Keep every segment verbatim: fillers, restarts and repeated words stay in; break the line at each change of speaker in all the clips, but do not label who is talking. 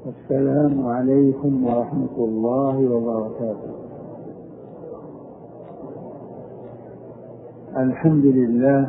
السلام عليكم ورحمة الله وبركاته. الحمد لله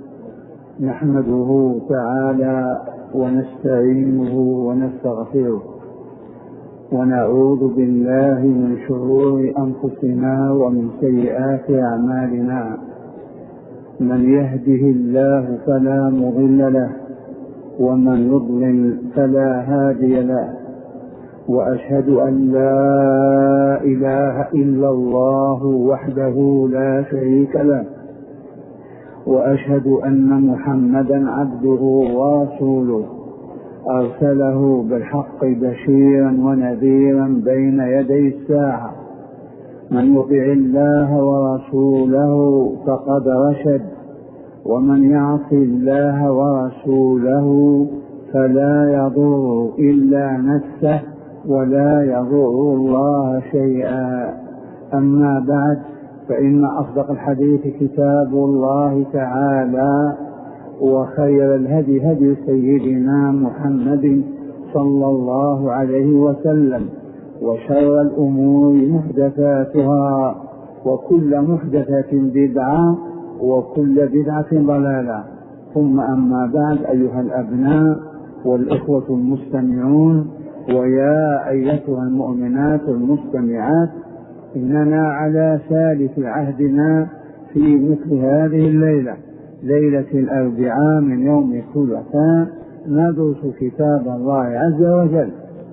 نحمده تعالى ونستعينه ونستغفره ونعوذ بالله من شرور أنفسنا ومن سيئات أعمالنا. من يهده الله فلا مضل له ومن يضلل فلا هادي له، وأشهد أن لا إله إلا الله وحده لا شريك له، وأشهد أن محمدا عبده ورسوله أرسله بالحق بشيرا ونذيرا بين يدي الساعة. من يطع الله ورسوله فقد رشد، ومن يعص الله ورسوله فلا يضر إلا نفسه ولا يضر الله شيئا. أما بعد، فإن أصدق الحديث كتاب الله تعالى، وخير الهدي هدي سيدنا محمد صلى الله عليه وسلم، وشر الأمور محدثاتها، وكل محدثة بدعة، وكل بدعة ضلالة. ثم أما بعد، أيها الأبناء والإخوة المستمعون، ويا أيتها المؤمنات المستمعات، إننا على ثالث عهدنا في مثل هذه الليلة، ليلة الأربعاء من يوم الثلاثاء، ندرس كتاب الله عز وجل،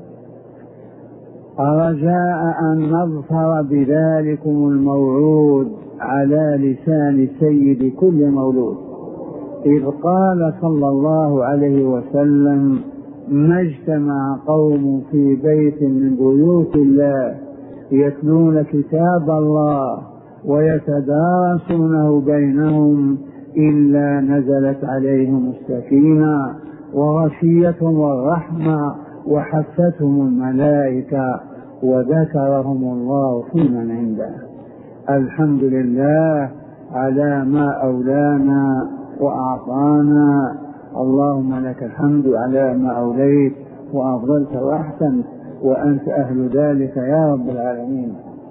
رجاء أن نظفر بذلكم الموعود على لسان سيد كل مولود، إذ قال صلى الله عليه وسلم: ما اجتمع قوم في بيت من بيوت الله يتلون كتاب الله ويتدارسونه بينهم إلا نزلت عليهم السكينة وغشيتهم الرحمة وحفتهم الملائكة وذكرهم الله في من عنده. الحمد لله على ما أولانا وأعطانا. اللهم لك الحمد على ما أوليت وأفضلت وأحسنت، وأنت أهل ذلك يا رب العالمين.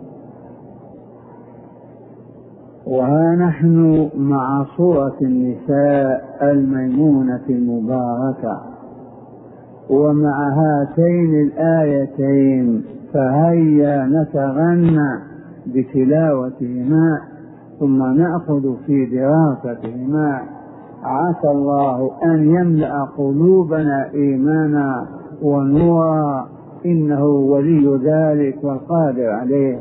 وها نحن مع سورة النساء الميمونة المباركة، ومع هاتين الآيتين، فهيا نتغنى بتلاوتهما ثم نأخذ في دراستهما. عسى الله أن يملأ قلوبنا إيمانا ونورا، إنه ولي ذلك والقادر عليه.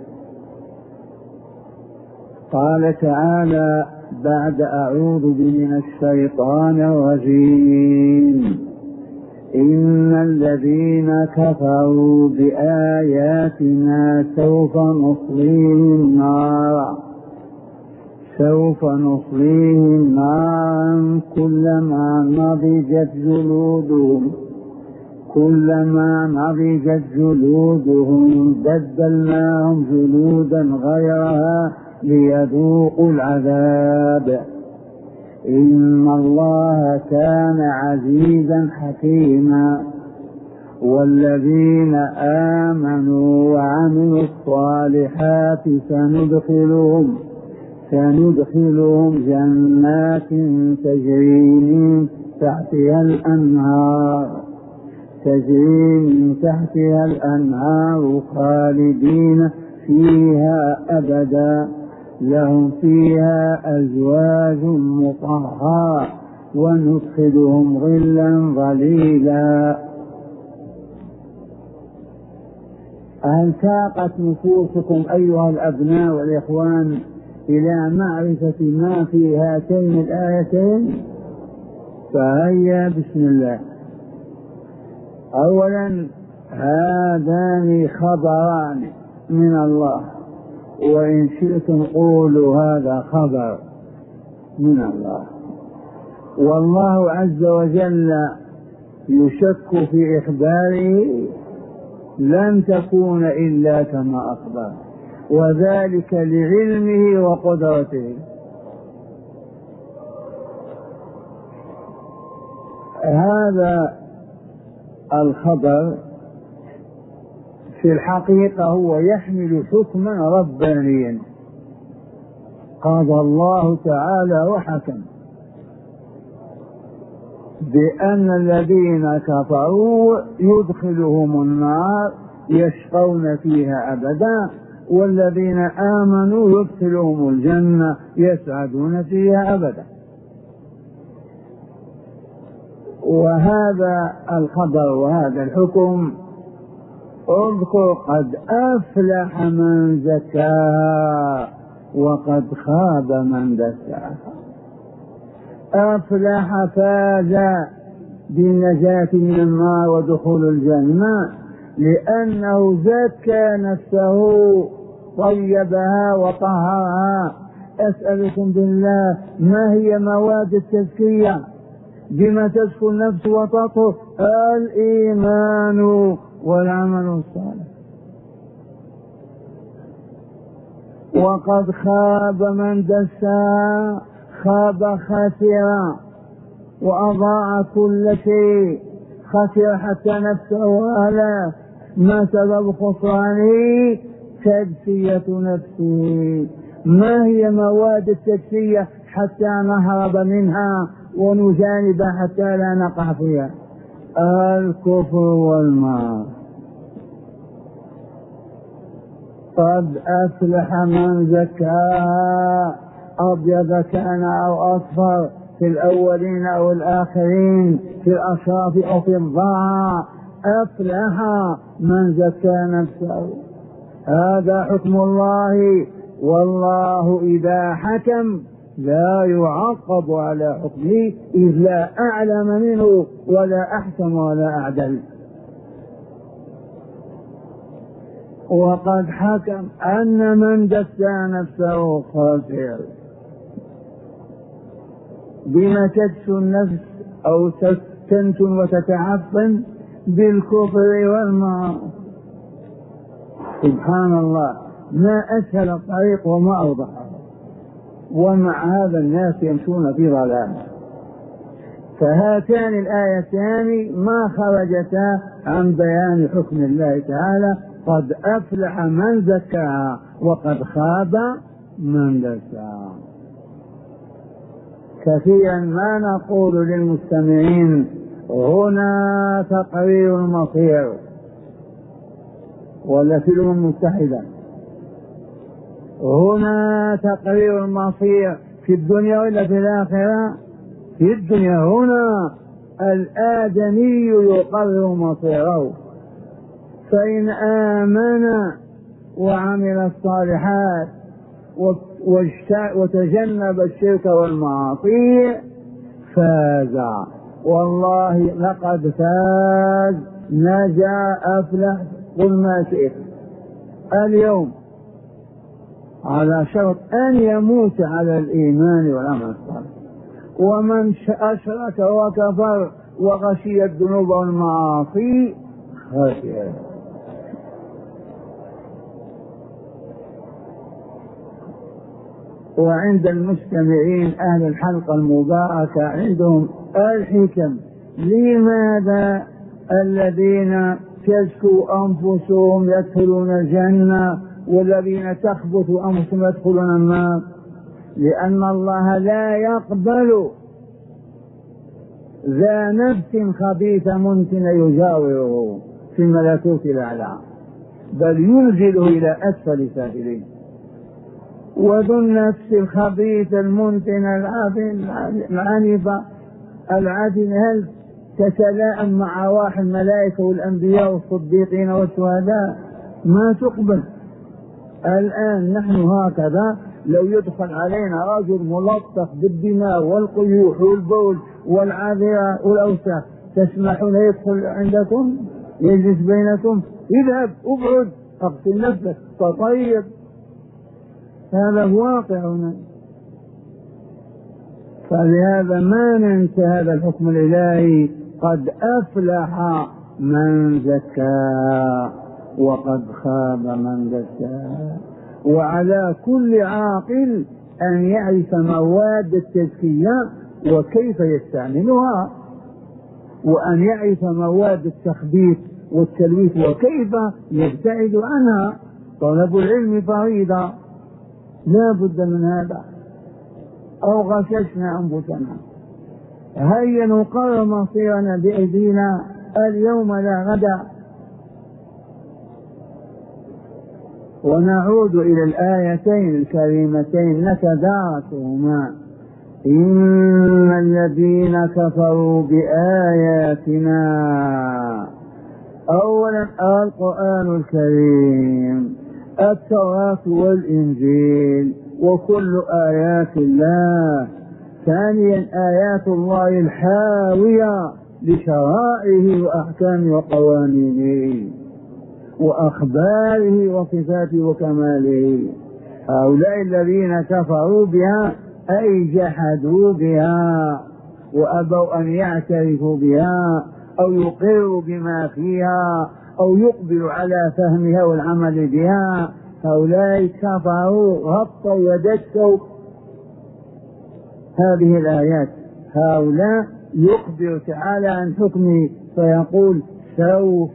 قال تعالى بعد أعوذ من الشيطان الرجيم: إن الذين كفروا بآياتنا سوف نصليهم نارا سوف نصليهم نارا كلما نضجت جلودهم كلما نضجت جلودهم بدلناهم جلودا غيرها ليذوقوا العذاب، إن الله كان عزيزا حكيما. والذين آمنوا وعملوا الصالحات سندخلهم سندخلهم جنات تجري من تحتها الأنهار تجري من تحتها الأنهار خالدين فيها أبدا، لهم فيها أزواج مطهرة وندخلهم ظلا ظليلا. هل ساقت نفوسكم أيها الأبناء والإخوان إلى معرفة ما في هاتين الآيتين؟ فهيا بسم الله. أولا، هذان خبران من الله، وإن شئتم قولوا هذا خبر من الله. والله عز وجل يشك في إخباره لن تكون إلا كما أخبر، وذلك لعلمه وقدرته. هذا الخبر في الحقيقة هو يحمل حكما ربانيا. قضى الله تعالى وحكم بأن الذين كفروا يدخلهم النار يشقون فيها أبدا، والذين آمنوا يدخلهم الجنة يسعدون فيها أبدا. وهذا الخبر وهذا الحكم اذكر قد أفلح من زكاها وقد خاب من دساها. أفلح فاز بالنجاة من النار ودخول الجنة لأنه زكى نفسه طيبها وطهرها. أسألكم بالله ما هي مواد التزكية؟ بما تزكو النفس وتطهر؟ الإيمان والعمل الصالح. وقد خاب من دساها، خاب خاسرا وأضاع كل شيء، خسر حتى نفسه وأهله. ما سبب خسرانه؟ تزكية نفسه. ما هي مواد التزكية حتى نهرب منها ونجانب حتى لا نقع فيها؟ الكفر والمعاصي. قد أفلح من زكاها، أبيض كان أو أصفر، في الأولين أو الآخرين، في الأشراف أو في الضعاف. أفلح من زكى نفسه. هذا حكم الله، والله إذا حكم لا يعقب على حكمه، إذ لا أعلم منه ولا أحكم ولا أعدل. وقد حكم أن من دسى نفسه خاسر. بما تدسو النفس أو تنتن وتتعفن؟ بالكفر والمعاصي. سبحان الله، ما أسهل الطريق وما أوضحه، ومع هذا الناس يمشون في ضلال. فهاتان الآيتان ما خرجتا عن بيان حكم الله تعالى. قد أفلح من زكاها وقد خاب من دساها. كثيرا ما نقول للمستمعين هنا تقرير المصير، ولا في الأمم المتحدة هنا تقرير المصير، في الدنيا ولا في الآخرة؟ في الدنيا. هنا الآدمي يقرر مصيره، فإن آمن وعمل الصالحات وتجنب الشرك والمعاصي فاز. والله لقد فاز، نجا، أفلح، قل ما شئت. اليوم على شرط أن يموت على الإيمان والعمل الصالح. ومن أشرك وكفر وغشي الذنوب والمعاصي خسر. وعند المستمعين أهل الحلقة المباركة عندهم الحكم. لماذا الذين تزكو أنفسهم يدخلون الجنة والذين تخبث أنفسهم يدخلون النار؟ لأن الله لا يقبل ذا نفس خبيثة منتن يجاوره في الملكوت الأعلى، بل ينزله إلى أسفل سافلين. وذو النفس الخبيث المنتن العنيفة العادل هل تتلائم مع أرواح الملائكة والأنبياء والصديقين والشهداء؟ ما تقبل. الآن نحن هكذا لو يدخل علينا رجل ملطخ بالدماء والقيوح والبول والعذرة والأوساخ، تسمحون يدخل عندكم يجلس بينكم؟ اذهب، ابعد، اغسل نفسك، تطيب. هذا واقعنا. فلهذا ما ننسى هذا الحكم الإلهي. قد أفلح من زكاها وقد خاب من دساها. وعلى كل عاقل أن يعرف مواد التزكية وكيف يستعملها، وأن يعرف مواد التخبيث والتلويث وكيف يبتعد عنها. طلب العلم فريضة لا بد من هذا، أو غششنا أنفسنا. هيا نقرر مصيرنا بأيدينا اليوم لا غدا. ونعود إلى الآيتين الكريمتين نتدارسهما. إن الذين كفروا بآياتنا، أولا القرآن الكريم، التوراة والإنجيل وكل آيات الله. ثانيا آيات الله الحاوية لشرائعه وأحكامه وقوانينه وأخباره وصفاته وكماله. هؤلاء الذين كفروا بها أي جحدوا بها وأبوا أن يعترفوا بها أو يقروا بما فيها أو يقبلوا على فهمها والعمل بها، هؤلاء كفروا غطوا ودكوا هذه الآيات. هؤلاء يخبر تعالى عن حكمه فيقول سوف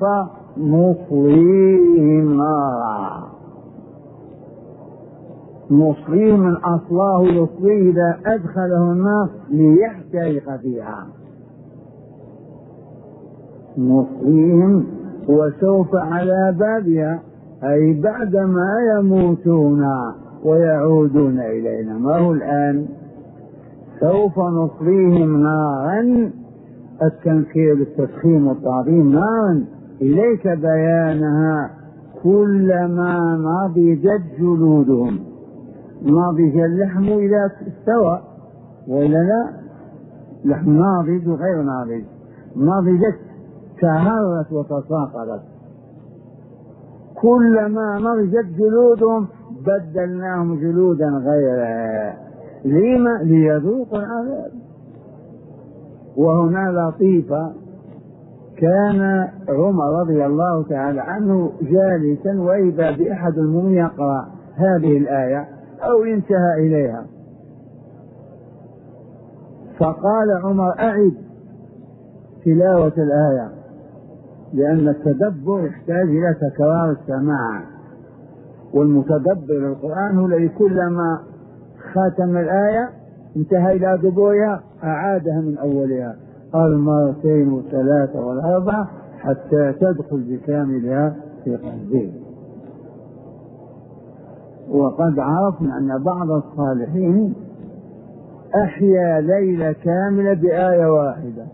نصليهم نارا. نصليه من أصلاه يصليه إذا أدخله النار ليحترق فيها. نصليهم وسوف على بابها، أي بعدما يموتون ويعودون إلينا. ما هو الآن؟ سوف نصليهم نارا، التنكير بالتفخيم والتعظيم، نارا إليك بيانها كلما نضجت جلودهم. نضج اللحم إذا استوى وإلا لا، لحم ناضج وغير ناضج. نضجت تهرت وتساقطت. كلما نضجت جلودهم بدلناهم جلودا غيرها. لما؟ ليذوقوا العذاب. وهنا لطيفة، كان عمر رضي الله تعالى عنه جالسا وإذا بأحد المؤمنين يقرأ هذه الآية أو انتهى إليها، فقال عمر أعد تلاوة الآية، لأن التدبر يحتاج إلى تكرار السماع. والمتدبر القرآن هو الذي كلما ختم الآية انتهى إلى دبورها أعادها من أولها المرتين والثلاثة والأربعة حتى تدخل بكاملها في قلبه. وقد عرفنا أن بعض الصالحين أحيا ليلة كاملة بآية واحدة،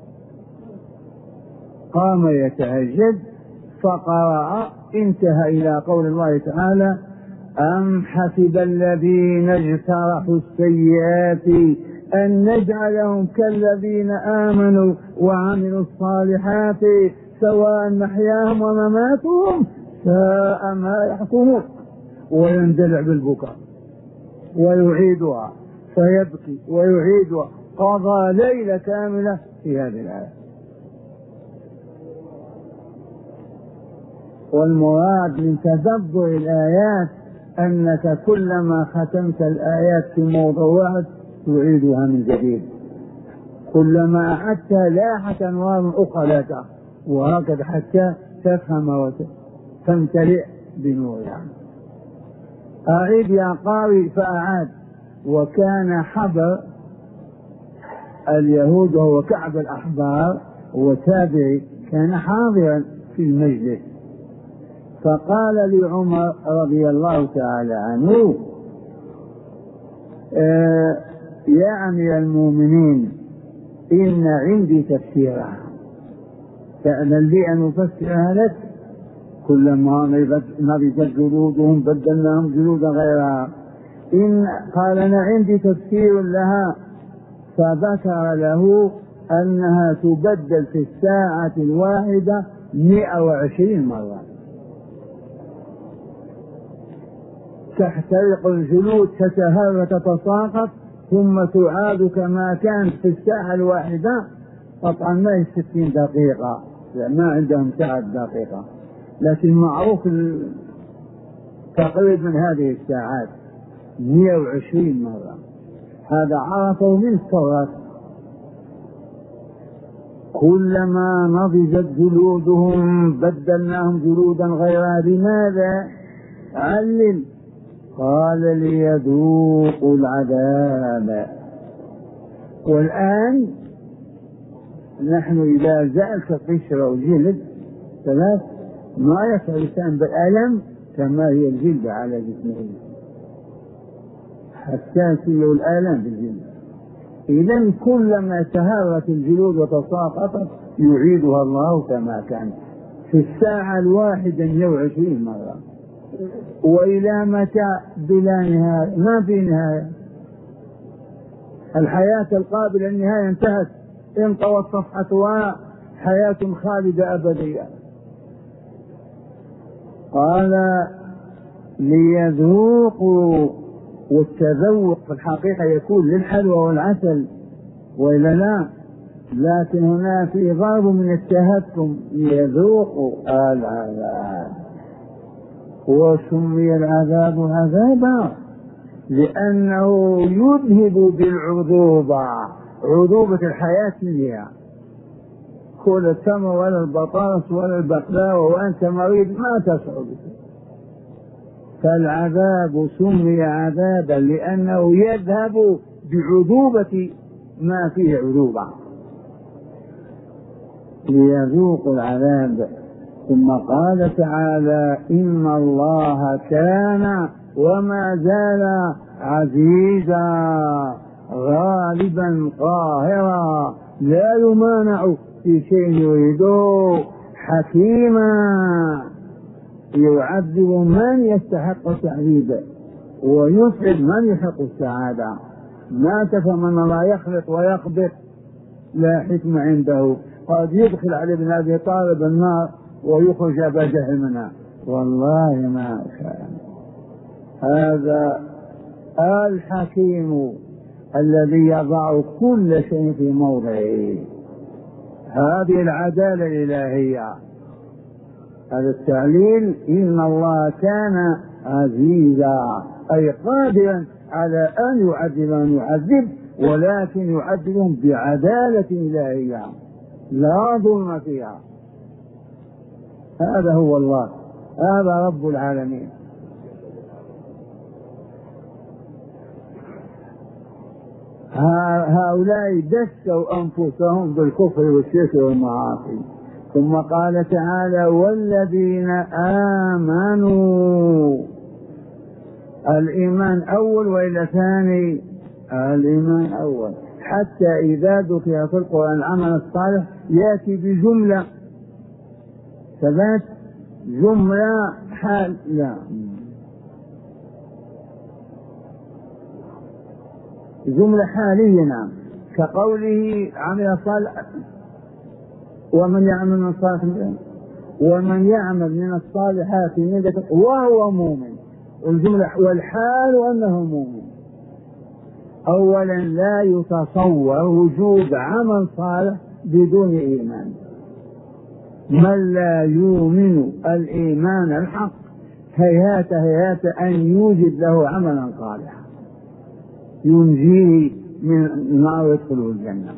قام يتهجد فقرأ انتهى إلى قول الله تعالى أم حسب الذين اجترحوا السيئات أن نجعلهم كالذين آمنوا وعملوا الصالحات سواء محياهم ومماتهم ساء ما يحكمون. ويندلع بالبكاء ويعيدها فيبكي ويعيدها. قضى ليلة كاملة في هذه الآية. والمراد من تدبر الآيات أنك كلما ختمت الآيات في موضوع واحد تعيدها من جديد، كلما أعدتها لاحت أنوار أخرى لك، وهكذا حتى تفهم وتمتلئ بنورها. أعيد يا قارئ فأعاد. وكان حبر اليهود وهو كعب الأحبار وتابعي كان حاضرا في المجلس، فقال لعمر رضي الله تعالى عنه آه يا أمير المؤمنين إن عندي تفسيرها، فأذن لي أن أفسرها لك. كلما نضجت جلودهم بدلناهم جلودا غيرها. إن قال أنا عندي تفسير لها، فذكر له أنها تبدل في الساعة الواحدة مئة وعشرين مرة، تحترق الجلود تتهر تتساقط ثم تعاد كما كانت في الساعة الواحدة. طبعا ما هي ستين دقيقة، ما عندهم ساعة دقيقة، لكن معروف تقريب من هذه الساعات مئة وعشرين مرة. هذا عرفه من التوراة. كلما نضجت جلودهم بدلناهم جلودا غيرها. لماذا؟ علل. قال ليذوقوا العذاب. والآن نحن إذا زالت قشرة وجلد ثلاث ما يشعر الإنسان بالألم كما هي الجلد على جسمه، حساسية الآلام بالجلد. إذن كلما تهرت الجلود وتساقطت يعيدها الله كما كانت في الساعة الواحدة مئة وعشرين مرة. وإلى متى؟ بلا نهاية، ما في نهاية. الحياة القابلة للنهاية انتهت، انطوت صفحتها، حياة خالدة أبدية. قال ليذوقوا، والتذوق في الحقيقة يكون للحلوى والعسل وإلا لا، لكن هنا في ضرب من التهكم. ليذوقوا العذاب. وسمي العذاب عذابا لأنه يذهب بالعذوبة، عذوبة الحياة فيها. كل التمر ولا البطاطس ولا البقلاوة وأنت مريض ما تشعر به. فالعذاب سمي عذابا لأنه يذهب بعذوبة ما فيه عذوبة. ليذوقوا العذاب. ثم قال تعالى إن الله كان وما زال عزيزا غالبا قاهرا لا يمانع في شيء يريده، حكيما يعذب من يستحق تعذيبه ويسعد من يحق السعادة. ما تفهم أن الله يخلق ويقبض، لا حكم عنده. قد يدخل على ابن أبي طالب النار ويخرج أبا جهل منها، والله ما كان. هذا الحكيم الذي يضع كل شيء في موضعه. هذه العدالة الإلهية. هذا التعليل إن الله كان عزيزا أي قادرا على أن يعذب من يعذب، ولكن يعذبهم بعدالة إلهية لا ظلم فيها. هذا هو الله، هذا رب العالمين. هؤلاء دسوا أنفسهم بالكفر والشرك والمعاصي. ثم قال تعالى والذين آمنوا. الإيمان أول وإلى ثاني؟ الإيمان أول. حتى إذا ذكر في القرآن العمل الصالح يأتي بجملة ثبات، جملة حال لا جملة حالية. نعم، كقوله عمل صالح ومن يعمل من الصالحات ومن يعمل من الصالحات وهو مؤمن. الجملة والحال أنه مؤمن. أولا لا يتصور وجود عمل صالح بدون إيمان. من لا يؤمن الإيمان الحق هيهات هيهات أن يوجد له عملا صالحا ينجيه من النار ويدخله الجنة.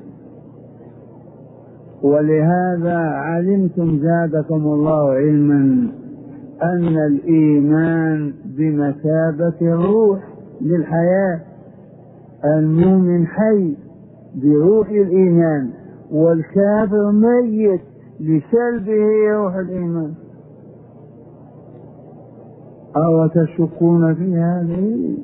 ولهذا علمتم زادكم الله علما أن الإيمان بمثابة الروح للحياة. المؤمن حي بروح الإيمان، والكافر ميت لسلبه روح الإيمان. أو تشكون في هذه؟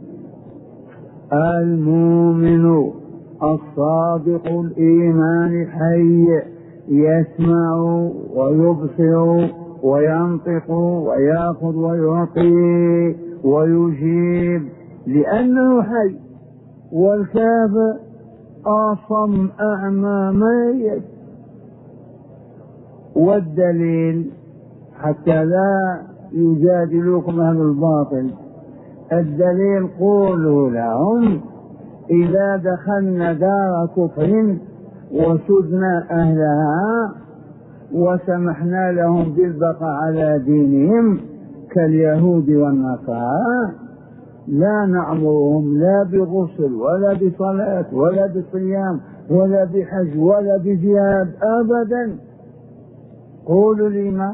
المؤمن الصادق الإيمان حي يسمع ويبصر وينطق ويأخذ ويعطي ويجيب لأنه حي. والكافر أصم أعمى ميت. والدليل حتى لا يجادلوكم أهل الباطل، الدليل قولوا لهم إذا دخلنا دار كفر وسدنا أهلها وسمحنا لهم بالبقاء على دينهم كاليهود والنصارى لا نأمرهم لا بغسل ولا بصلاة ولا بصيام ولا بحج ولا بجهاد أبدا. قولوا لي ما؟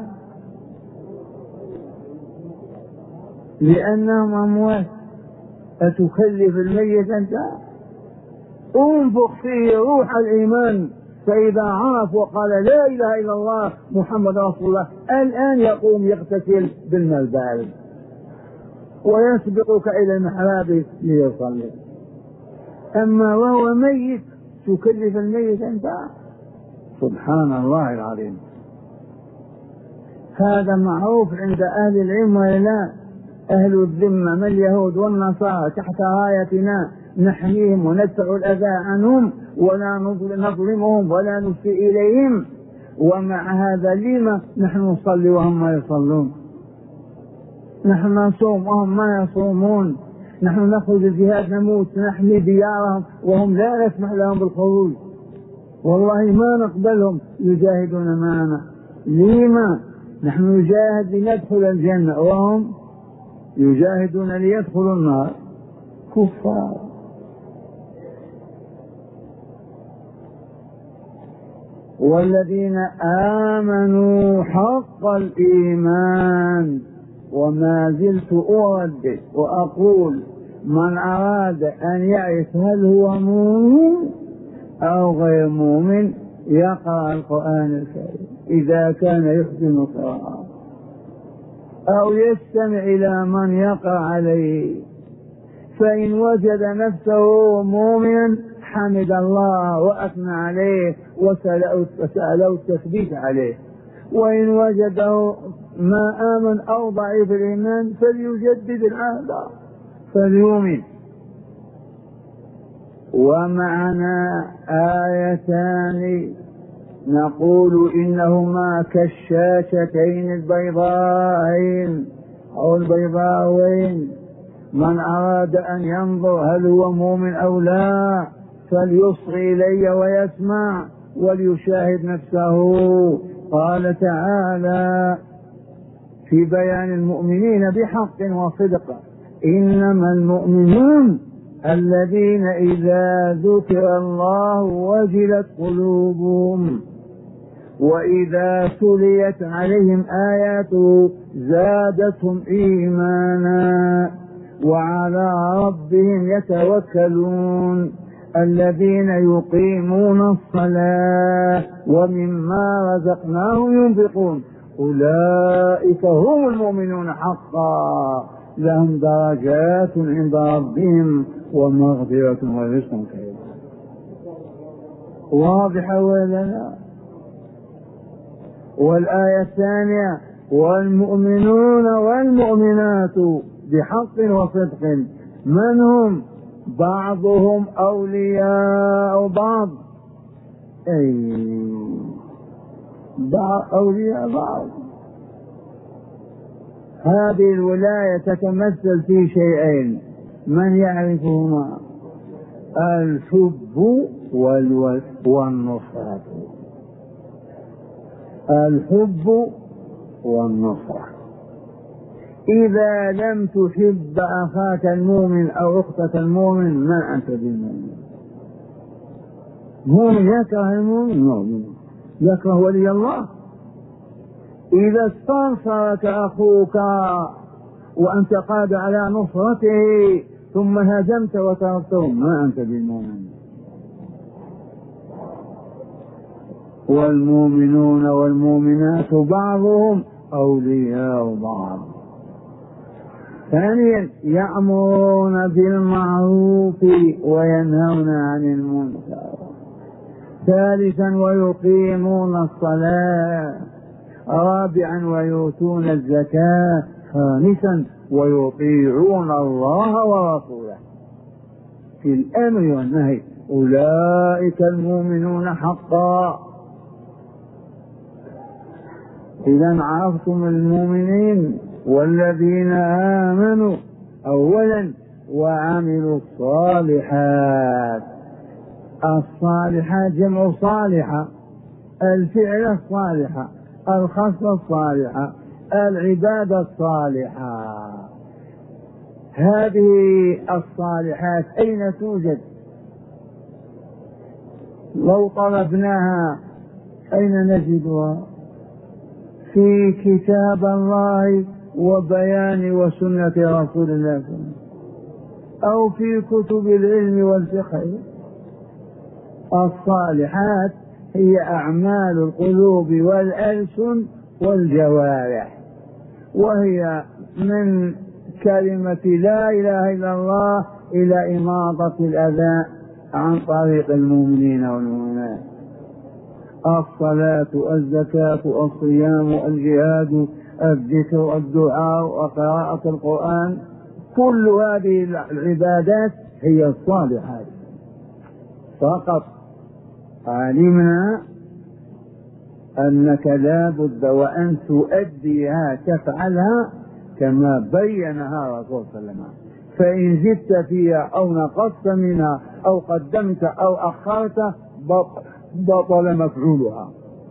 لأنهم أموات. أتكلف الميت أنت؟ انفخ فيه روح الإيمان، فإذا عرف وقال لا إله إلا الله محمد رسول الله الآن يقوم يغتسل بالماء البارد ويسبقك إلى المحراب ليصلي. أما وهو ميت تكلف الميت أنت؟ سبحان الله العظيم. هذا معروف عند أهل العلم ولا أهل الذمة من اليهود والنصارى تحت رايتنا نحميهم وندفع الأذى عنهم ولا نظلمهم ولا نسيء إليهم، ومع هذا لما نحن نصلي وهم ما يصلون؟ نحن نصوم وهم ما يصومون، نحن نخرج الجهاد نموت نحمي ديارهم وهم لا نسمح لهم بالخروج. والله ما نقبلهم يجاهدون معنا. لما؟ نحن نجاهد لندخل الجنة وهم يجاهدون ليدخلوا النار. كفار. والذين آمنوا حق الإيمان. وما زلت أردد وأقول من أراد أن يعرف هل هو مؤمن أو غير مؤمن يقرأ القرآن الكريم إذا كان يحسن القراءة أو يستمع إلى من يقرأ عليه، فإن وجد نفسه مؤمنا حمد الله وأثنى عليه وسأله التثبيت عليه، وإن وجده ما آمن أو ضعيف الإيمان فليجدد العهد فليؤمن. ومعنا آيتان نقول إنهما كالشاشتين البيضاءين أو البيضاوين. من أراد أن ينظر هل هو مؤمن أو لا فليصغي إلي ويسمع وليشاهد نفسه. قال تعالى في بيان المؤمنين بحق وصدق: إنما المؤمنون الذين إذا ذكر الله وجلت قلوبهم وإذا تليت عليهم آياته زادتهم إيمانا وعلى ربهم يتوكلون الذين يقيمون الصلاة ومما رزقناهم ينفقون أولئك هم المؤمنون حقا لهم درجات عند ربهم ومغفرة ورزق كريم. واضحة ولا لا؟ والآية الثانية: والمؤمنون والمؤمنات بحق وصدق من هم؟ بعضهم أولياء بعض، أي بعض أولياء بعض. هذه الولاية تتمثل في شيئين من يعرفهما: الحب والنصرة. الحب والنصرة. إذا لم تحب أخاك المؤمن أو أختك المؤمن ما أنت بالمؤمن. مؤمن يكره المؤمن، مؤمن يكره ولي الله. إذا استنصرك أخوك وأنت قادر على نصرته ثم هاجمت وتركته ما أنت بالمؤمن. والمؤمنون والمؤمنات بعضهم أولياء بعض. ثانيا: يأمرون بالمعروف وينهون عن المنكر. ثالثا: ويقيمون الصلاة. رابعا: ويؤتون الزكاة. خامسا: ويطيعون الله ورسوله في الأمر والنهي. أولئك المؤمنون حقا. إذا عرفتم المؤمنين والذين آمنوا أولا وعملوا الصالحات. الصالحات جمع صالحة، الفعل الصالحة، الخصلة الصالحة، العبادة الصالحة. هذه الصالحات أين توجد؟ لو طلبناها أين نجدها؟ في كتاب الله وبيان وسنة رسول الله صلى الله عليه وسلم، أو في كتب العلم والفقه. الصالحات هي أعمال القلوب والألسن والجوارح، وهي من كلمة لا إله إلا الله إلى إماطة الأذى عن طريق المؤمنين والمؤمنات. الصلاة، الزكاة، الصيام، الجهاد، الذكر، الدعاء، وقراءة القرآن، كل هذه العبادات هي الصالحات. فقط علمنا أنك لا بد وأن تؤديها تفعلها كما بينها رسول صلى الله عليه وسلم. فإن زدت فيها أو نقصت منها أو قدمت أو أخرت بطل مفعولها.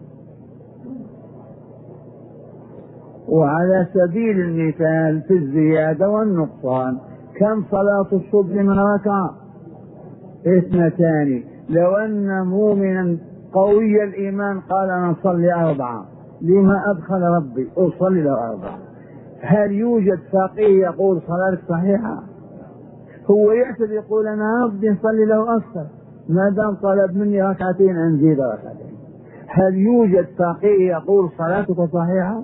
وعلى سبيل المثال في الزيادة والنقصان، كم صلاة الصبح من ركعة؟ اثنتان. لو أن مؤمنا قوي الإيمان قال أنا أصلي أربعة، لما أدخل ربي أصلي له أربعة؟ هل يوجد فقيه يقول صلاتك صحيحة؟ هو يعتد يقول أنا أبدي نصلي له أكثر، ما دام طلب مني ركعتين أنزيد ركعتين. هل يوجد فقيه يقول صلاتك صحيحة؟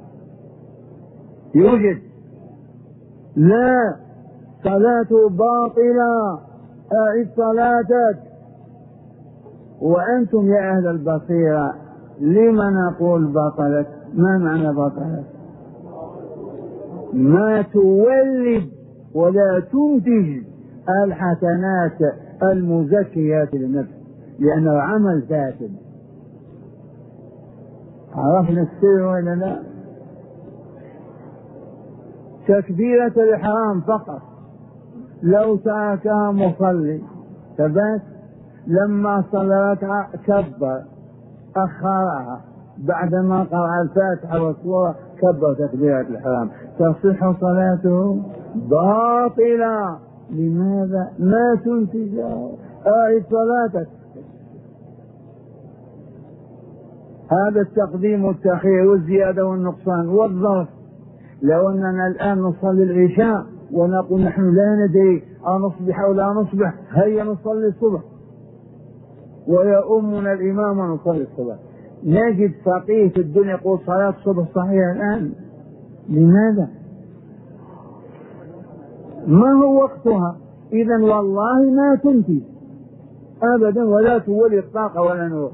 يوجد؟ لا، صلاته باطلة، أعد صلاتك. وأنتم يا أهل البصيرة لما نقول بطلت؟ ما معنى بطلت؟ ما تولد ولا تنتج الحسنات المزكيات للنفس، لأنه عمل فاسد. عرفنا السر ولا لا؟ تكبيرة الإحرام فقط لو تركها مصلي فبس، لما صلى ركعة كبر أخرها، بعدما قرأ الفاتحة والسورة كبر تكبيرة الإحرام، تصح صلاته؟ باطلة. لماذا؟ ما تنتج. أعد صلاتك. هذا التقديم والتأخير والزيادة والنقصان والظرف. لو أننا الآن نصلي العشاء ونقول نحن لا ندري أنصبح أو لا نصبح، هيا نصلي الصبح ويؤمنا الإمام ونصلي الصبح، نجد فقيه في الدنيا يقول صلاة الصبح صحيحة الآن. لماذا؟ ما هو وقتها؟ إذا والله ما تنتج أبدا ولا تولد طاقة ولا نور.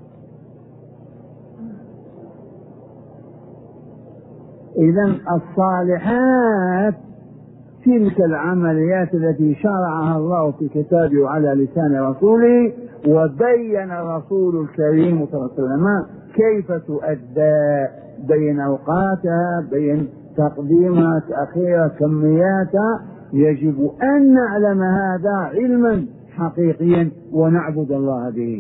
إذا الصالحات تلك العمليات التي شرعها الله في كتابه وعلى لسان رسوله، وبين الرسول الكريم صلى الله عليه وسلم كيف تؤدى، بين أوقاتها، بين تقديمها، تأخيرها، كمياتها. يجب أن نعلم هذا علما حقيقيا ونعبد الله به.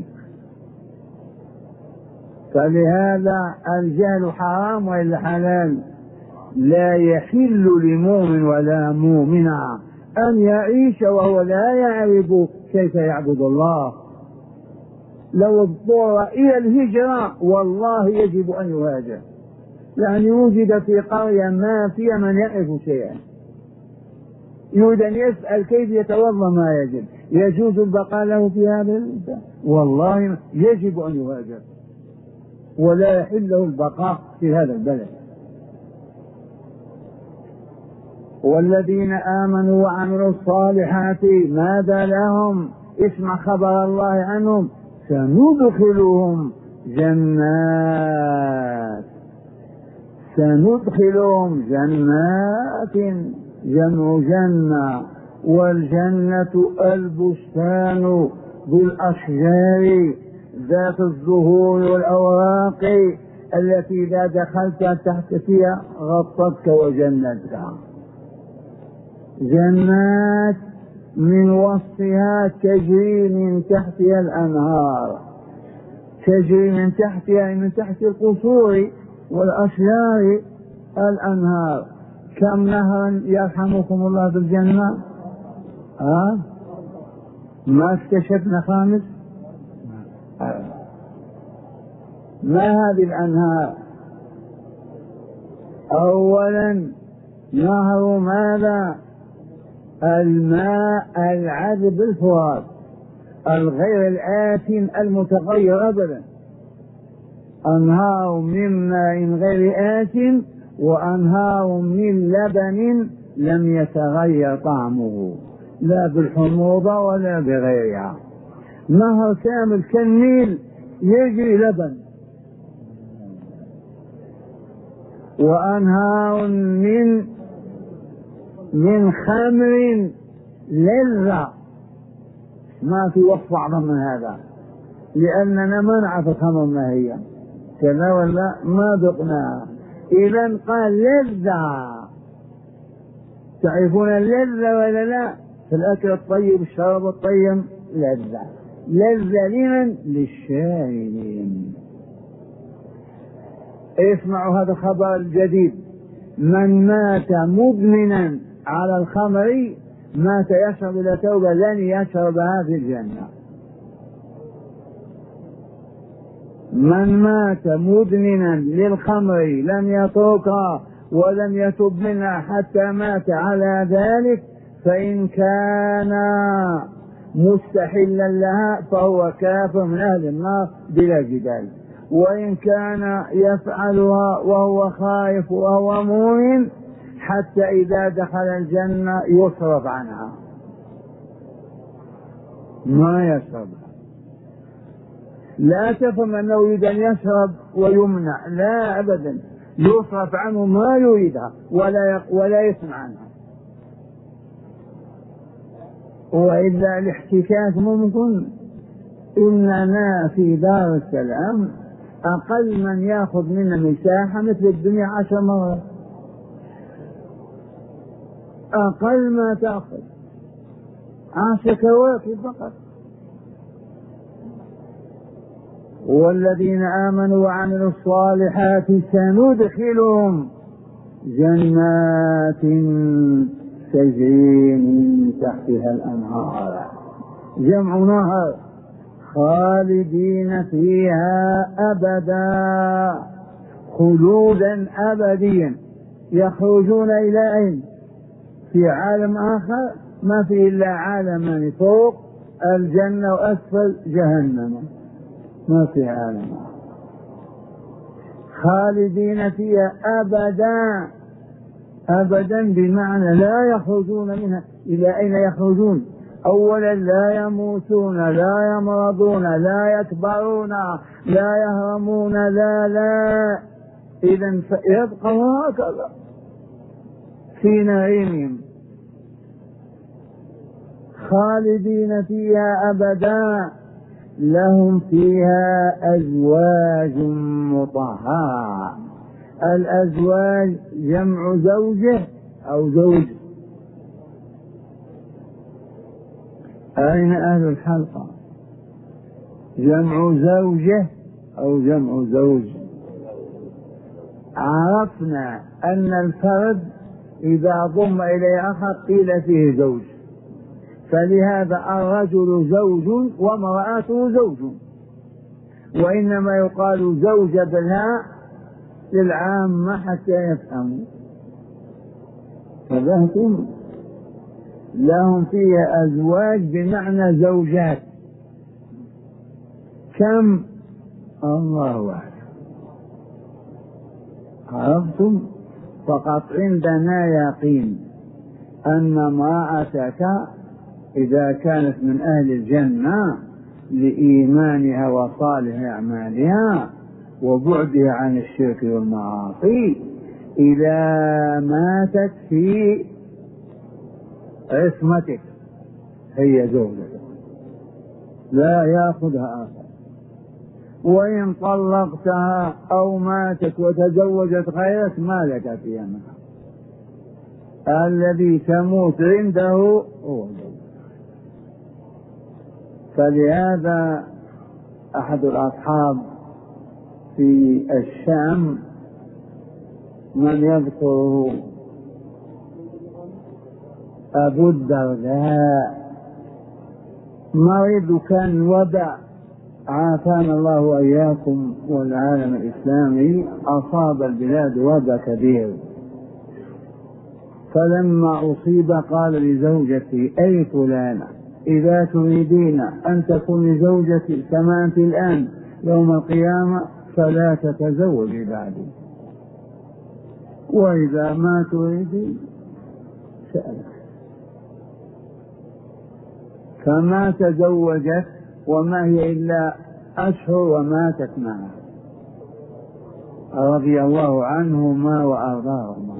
فلهذا الجهل حرام وإلا حلال؟ لا يحل لمؤمن ولا مؤمنة أن يعيش وهو لا يعرف كيف يعبد الله. لو اضطر إلى الهجرة والله يجب أن يهاجر، لأن يوجد في قرية ما فيها من يعرف شيئا، يريد أن يسأل كيف يتوضأ ما يجب، يجوز البقاء له في هذا الإنسان؟ والله يجب أن يهاجر، ولا يحل له البقاء في هذا البلد. والذين آمنوا وعملوا الصالحات ماذا لهم؟ اسمع خبر الله عنهم: سندخلهم جنات سندخلهم جنات جمع جنة، والجنة البستان بالأشجار ذات الزهور والأوراق التي إذا دخلت تحت فيها غطتك وجنتك. جنات من وصفها تجري من تحتها الأنهار، تجري من تحتها من تحت القصور والأشجار الأنهار. كم نهرا يرحمكم الله بالجنة؟ ها؟ ما اكتشفنا خامس؟ ما هذه الأنهار؟ أولا نهر ماذا؟ الماء العذب الفرات الغير الآسن المتغير أبدا. أنهار من ماء غير آسن وأنهار من لبن لم يتغير طعمه لا بالحموضة ولا بغيرها. نهر كامل كالنيل يجري لبن. وأنهار من من خمر لذة، ما في وصف أعظم من هذا، لأننا ما نعرف الخمر ما هي كذا ولا ما ذقناها. إذا قال لذة، تعرفون اللذة ولا لا؟ في الأكل الطيب الشراب الطيب لذة. لذة لمن؟ للشاربين. اسمعوا هذا الخبر الجديد: من مات مدمنا على الخمر مات يشرب إلى توبة لن يشربها في الجنة. من مات مدمنا للخمر لم يتركها ولم يتب منها حتى مات على ذلك، فإن كان مستحلا لها فهو كافر من أهل النار بلا جدال، وإن كان يفعلها وهو خائف وهو مؤمن حتى إذا دخل الجنة يصرف عنها ما يشربها. لا تفهم أنه يريد أن يشرب ويمنع، لا أبدا، يصرف عنه ما يريدها ولا ولا يسمع عنها. وإلا الاحتكاك ممكن. إننا في دار السلام أقل من يأخذ منا مساحة مثل الدنيا عشر مرات، أقل ما تأخذ عشر كواكب فقط. والذين آمنوا وعملوا الصالحات سندخلهم جنات تجري من تحتها الأنهار، جمع نهر، خالدين فيها أبدا، خلودا أبديا. يخرجون إلى أين؟ في عالم آخر ما فيه إلا عالمان، فوق الجنة وأسفل جهنم، ما في عالم آخر. خالدين فيها أبدا، أبدا بمعنى لا يخرجون منها. إلى أين يخرجون؟ أولا لا يموتون، لا يمرضون، لا يكبرون، لا يهرمون، لا لا إذن يبقى هكذا في نعيمهم. خالدين فيها أبدا، لهم فيها أزواج مطهرة. الأزواج جمع زوجه أو زوج. أين أهل الحلقة؟ جمع زوجه أو جمع زوج. عرفنا أن الفرد إذا ضم إليه آخر قيل فيه زوج، فلهذا الرجل زوج وامرأته زوج، وإنما يقال زوج بالهاء للعامة حتى يفهموا. فذهتم لهم فيها أزواج بمعنى زوجات. كم؟ الله أعلم. عرفتم؟ فقط عندنا يقين أن امرأتك إذا كانت من أهل الجنة لإيمانها وصالح أعمالها وبعدها عن الشرك والمعاصي، إذا ماتت في عصمتك هي زوجتك لا يأخذها آخر. وإن طلقتها أو ماتت وتزوجت غيرك ما لك فيها منها، الذي تموت عنده هو الزوج. فلهذا أحد الأصحاب في الشام من يذكره أبو الدرداء مريض كان وباء عافانا الله وإياكم والعالم الإسلامي، أصاب البلاد وباء كبير، فلما أصيب قال لزوجتي: أي فلانة، إذا تريدين أن تكوني زوجتي كما أنت الآن يوم القيامة فلا تتزوجي بعدي، وإذا ما تريدين سألت. فما تزوجت وما هي إلا أشهر وماتت معه رضي الله عنهما وأرضاهما.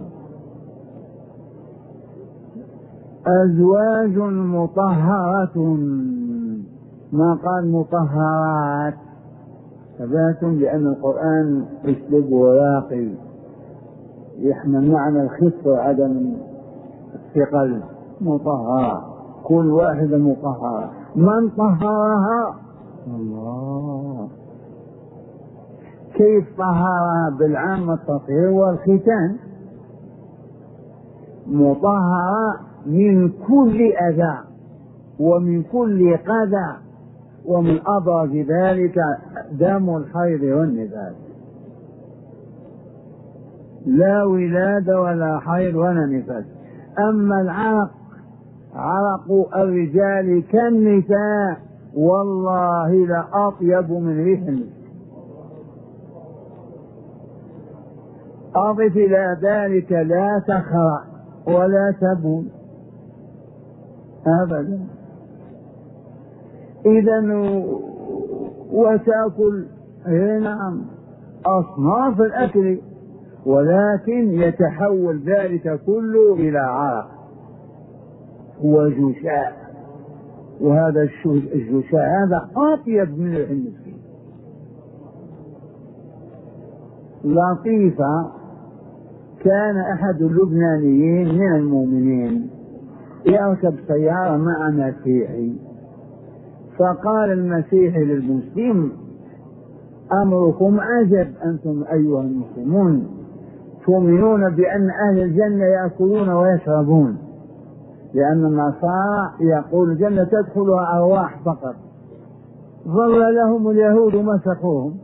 أزواج مطهرة، ما قال مطهرات، ثباتم، لأن القرآن أسلوب راقي يحمل معنى الخفة وعدم الثقل. مطهرة، كل واحدة مطهرة. من طهرها؟ الله. كيف طهرها؟ بالعام التطهير والختان. مطهرة من كل أذى ومن كل قذى، ومن أبرز ذلك دم الحيض والنفاس. لا ولادة ولا حيض ولا نفاس. أما العرق، عرق الرجال كالنساء، والله لأطيب من ريح المسك. أضف إلى ذلك لا تخرع ولا تبول أبدا. إذا وتأكل نعم أصناف الأكل، ولكن يتحول ذلك كله إلى عرق وجشاء، وهذا الجشاء هذا أطيب من المسك. لطيفة، كان أحد اللبنانيين من المؤمنين يركب سيارة مع مسيحي، فقال المسيحي للمسلم: أمركم عجب أنتم أيها المسلمون، تؤمنون بأن أهل الجنة يأكلون ويشربون، لأن النصارى يقول الجنة تدخلها أرواح فقط. ظل لهم اليهود مسخوهم.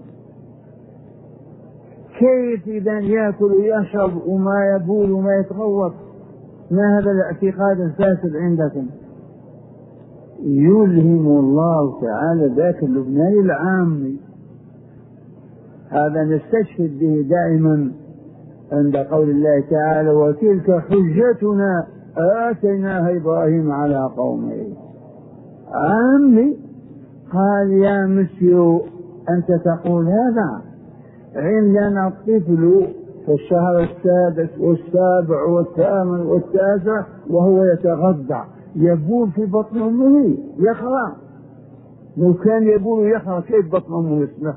كيف إذا يأكل ويشرب وما يبول وما يتغوط؟ ما هذا الاعتقاد الفاسد عندكم؟ يلهم الله تعالى ذاك اللبناني العامي. هذا نستشهد به دائما عند قول الله تعالى: وتلك حجتنا آتيناها إبراهيم على قومه. عامي قال: يا مسيو أنت تقول هذا؟ عندنا الطفل في الشهر السادس والسابع والثامن والتاسع وهو يتغذى، يبول في بطن أمه يخرى. لو كان يبول يخرى كيف بطن أمه يسمح؟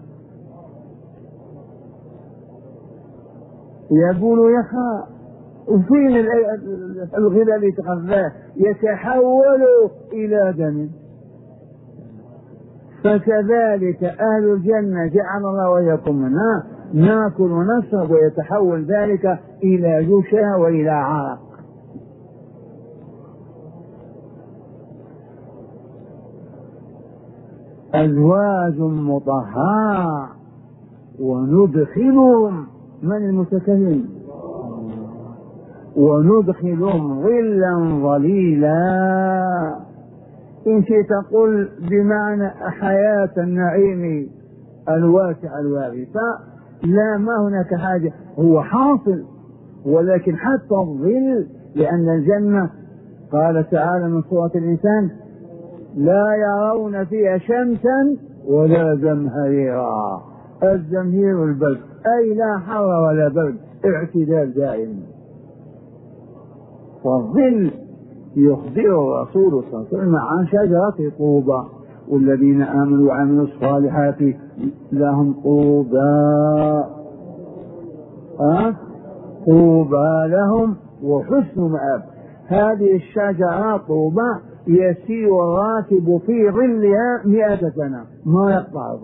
يبول يخرى. وفين الغذاء اللي يتغذاه؟ يتحول إلى دم. فكذلك أهل الجنة جعل الله وإياكم منها، ناكل ونشرب ويتحول ذلك إلى جشا وإلى عرق. أزواج مطهرة، وندخلهم، من المتكلم؟ وندخلهم ظلا ظليلا. إن شئت تقول بمعنى حياة النعيم الواسع الوارثة، لا، ما هناك حاجة، هو حاصل، ولكن حتى الظل، لأن الجنة قال تعالى من سورة الإنسان: لا يرون فيها شمسا ولا زمهريرا. الزمهير البرد، أي لا حر ولا برد، اعتدال دائم. والظل يخبر الرسول صلى الله عليه وسلم عن شجرة طوبى: والذين آمنوا وعملوا الصالحات لهم طوبى، أه؟ طوبى لهم وحسن مآب. هذه الشجرة طوبى يسير الراكب في ظلها مئة سنة ما يقطعه.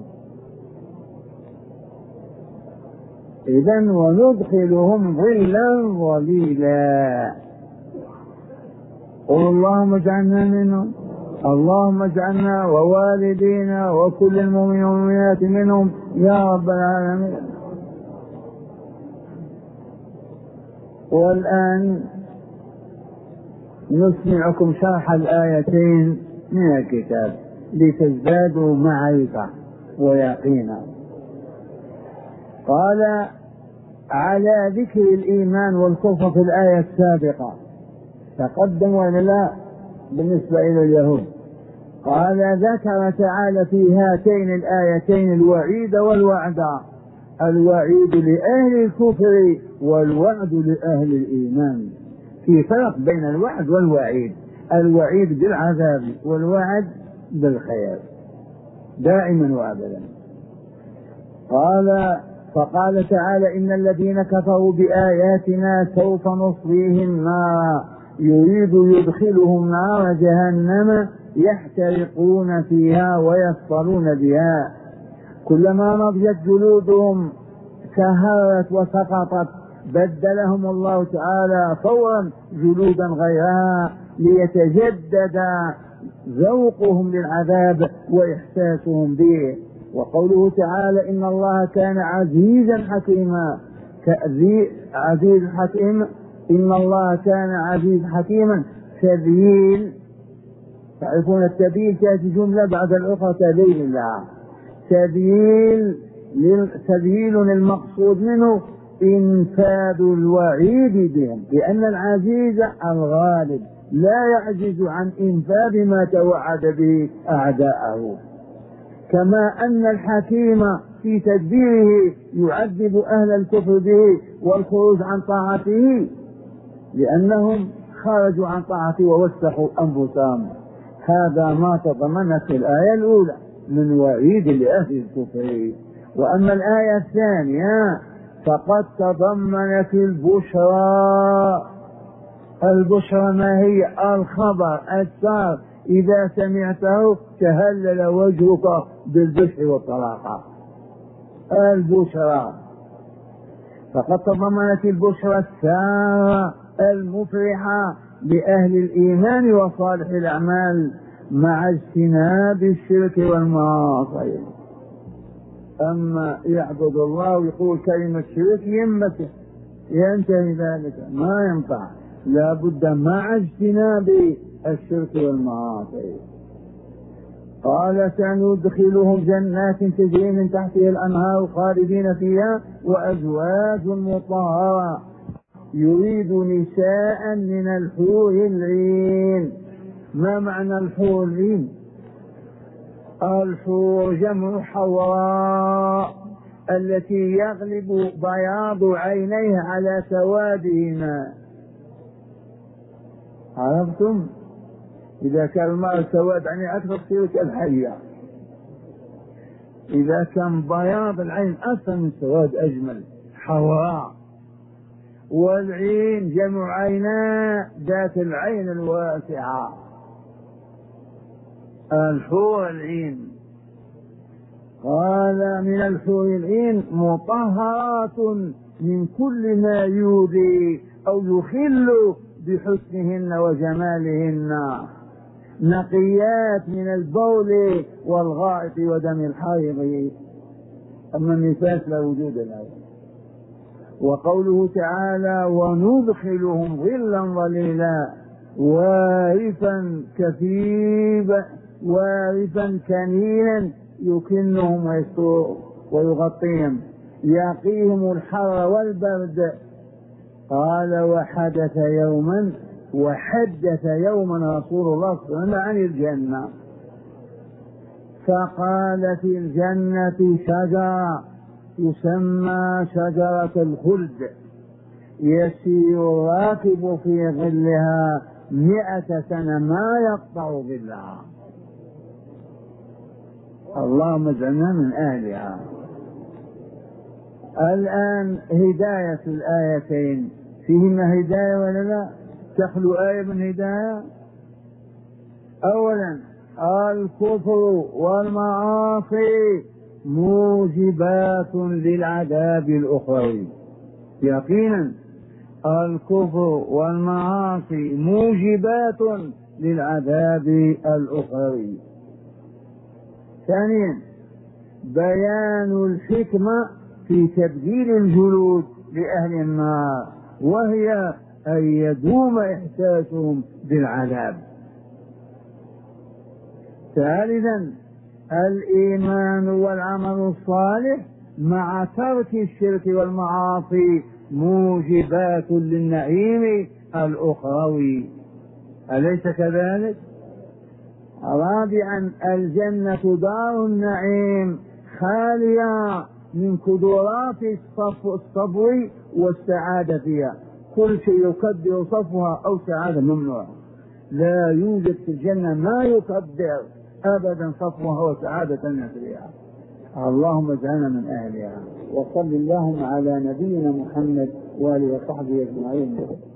إذن وندخلهم ظلا ظليلا. قل اللهم اجعلنا منهم. اللهم اجعلنا ووالدينا وكل المؤمنين والمؤمنات منهم يا رب العالمين. والآن نسمعكم شرح الآيتين من الكتاب لتزدادوا معرفة ويقينا. قال على ذكر الإيمان والكفر في الآية السابقة تقدم ولا لا بالنسبة إلى اليهود. قال ذكر تعالى في هاتين الآيتين الوعيد والوعد، الوعيد لأهل الكفر والوعد لأهل الإيمان. في فرق بين الوعد والوعيد، الوعيد بالعذاب والوعد بالخير دائما وأبدا. قال فقال تعالى إن الذين كفروا بآياتنا سوف نصليهم نارا يريد يدخلهم نار جهنم يحترقون فيها ويصطلون بها كلما نضجت جلودهم كهرت وسقطت بدلهم الله تعالى فورا جلودا غيرها ليتجدد ذوقهم للعذاب وإحساسهم به. وقوله تعالى إن الله كان عزيزا حكيما، عزيز حكيم، إن الله كان عزيز حكيما. تذييل، تعرفون التذييل تأتي جملة بعد الأخرى تذييل الله. تذييل تذييل المقصود منه إنفاذ الوعيد بهم، لأن العزيز الغالب لا يعجز عن إنفاذ ما توعد به أعداءه، كما أن الحكيم في تدبيره يعذب أهل الكفر به والخروج عن طاعته لأنهم خرجوا عن طاعته ووسخوا أنفسهم. هذا ما تضمنت الآية الأولى من وعيد لأهل الكفر. وأما الآية الثانية فقد تضمنت البشرى. البشرى ما هي؟ الخبر السار إذا سمعته تهلل وجهك بالبشر والطلاقة. البشرى فقد تضمنت البشرى السارة المفرحة لأهل الإيمان وصالح الأعمال مع اجتناب الشرك والمعاصي. أما يعبد الله ويقول كلمة شرك يمته ينتهي ذلك، ما ينفع، لا بد مع اجتناب الشرك والمعاصي. قال سندخلهم جنات تجري من تحتها الأنهار خالدين فيها وأزواج مطهرة يريد نساء من الحور العين. ما معنى الحور العين؟ الحور جمع حوراء التي يغلب بياض عينيها على سوادهما. عرفتم؟ إذا كان المرء سواد عينيه أكثر تصير كالحية، إذا كان بياض العين أكثر من سواد أجمل، حوراء. والعين جمع عينا ذات العين الواسعة، الحور العين. قال من الحور العين مطهرات من كل ما يؤذي أو يخل بحسنهن وجمالهن، نقيات من البول والغائط ودم الحيض. أما النفاس لا وجود له. وقوله تعالى وندخلهم ظلا ظليلا وارفا كثيبا وارفا كنينا يكنهم ويستر ويغطيهم يقيهم الحر والبرد. قال وحدث يوما وحدث يوما رسول الله صلى الله عليه وسلم عن الجنة فقال في الجنة شجرة تسمى شجرة الخلد يسير الراكب في ظلها مئة سنة ما يقطع ظلها. اللهم اجعلنا من أهلها. الآن هداية الآيتين فيهما هداية ولا لا؟ تخلو آية من هداية. أولا الكفر والمعاصي موجبات للعذاب الأخروي. يقينا الكفر والمعاصي موجبات للعذاب الأخروي. ثانيا بيان الحكمة في تبديل الجلود لأهل النار، وهي أن يدوم إحساسهم بالعذاب. ثالثا الإيمان والعمل الصالح مع ترك الشرك والمعاصي موجبات للنعيم الأخروي، أليس كذلك؟ رابعا الجنة دار النعيم خالية من كدرات الصبو والسعادة فيها، كل شيء يقدر صفوها أو سعادة ممنوع، لا يوجد في الجنة ما يقدر أبدا صفوها وسعادة فيها. اللهم اجعلنا من أهلها. وصل اللهم على نبينا محمد وآله وصحبه أجمعين.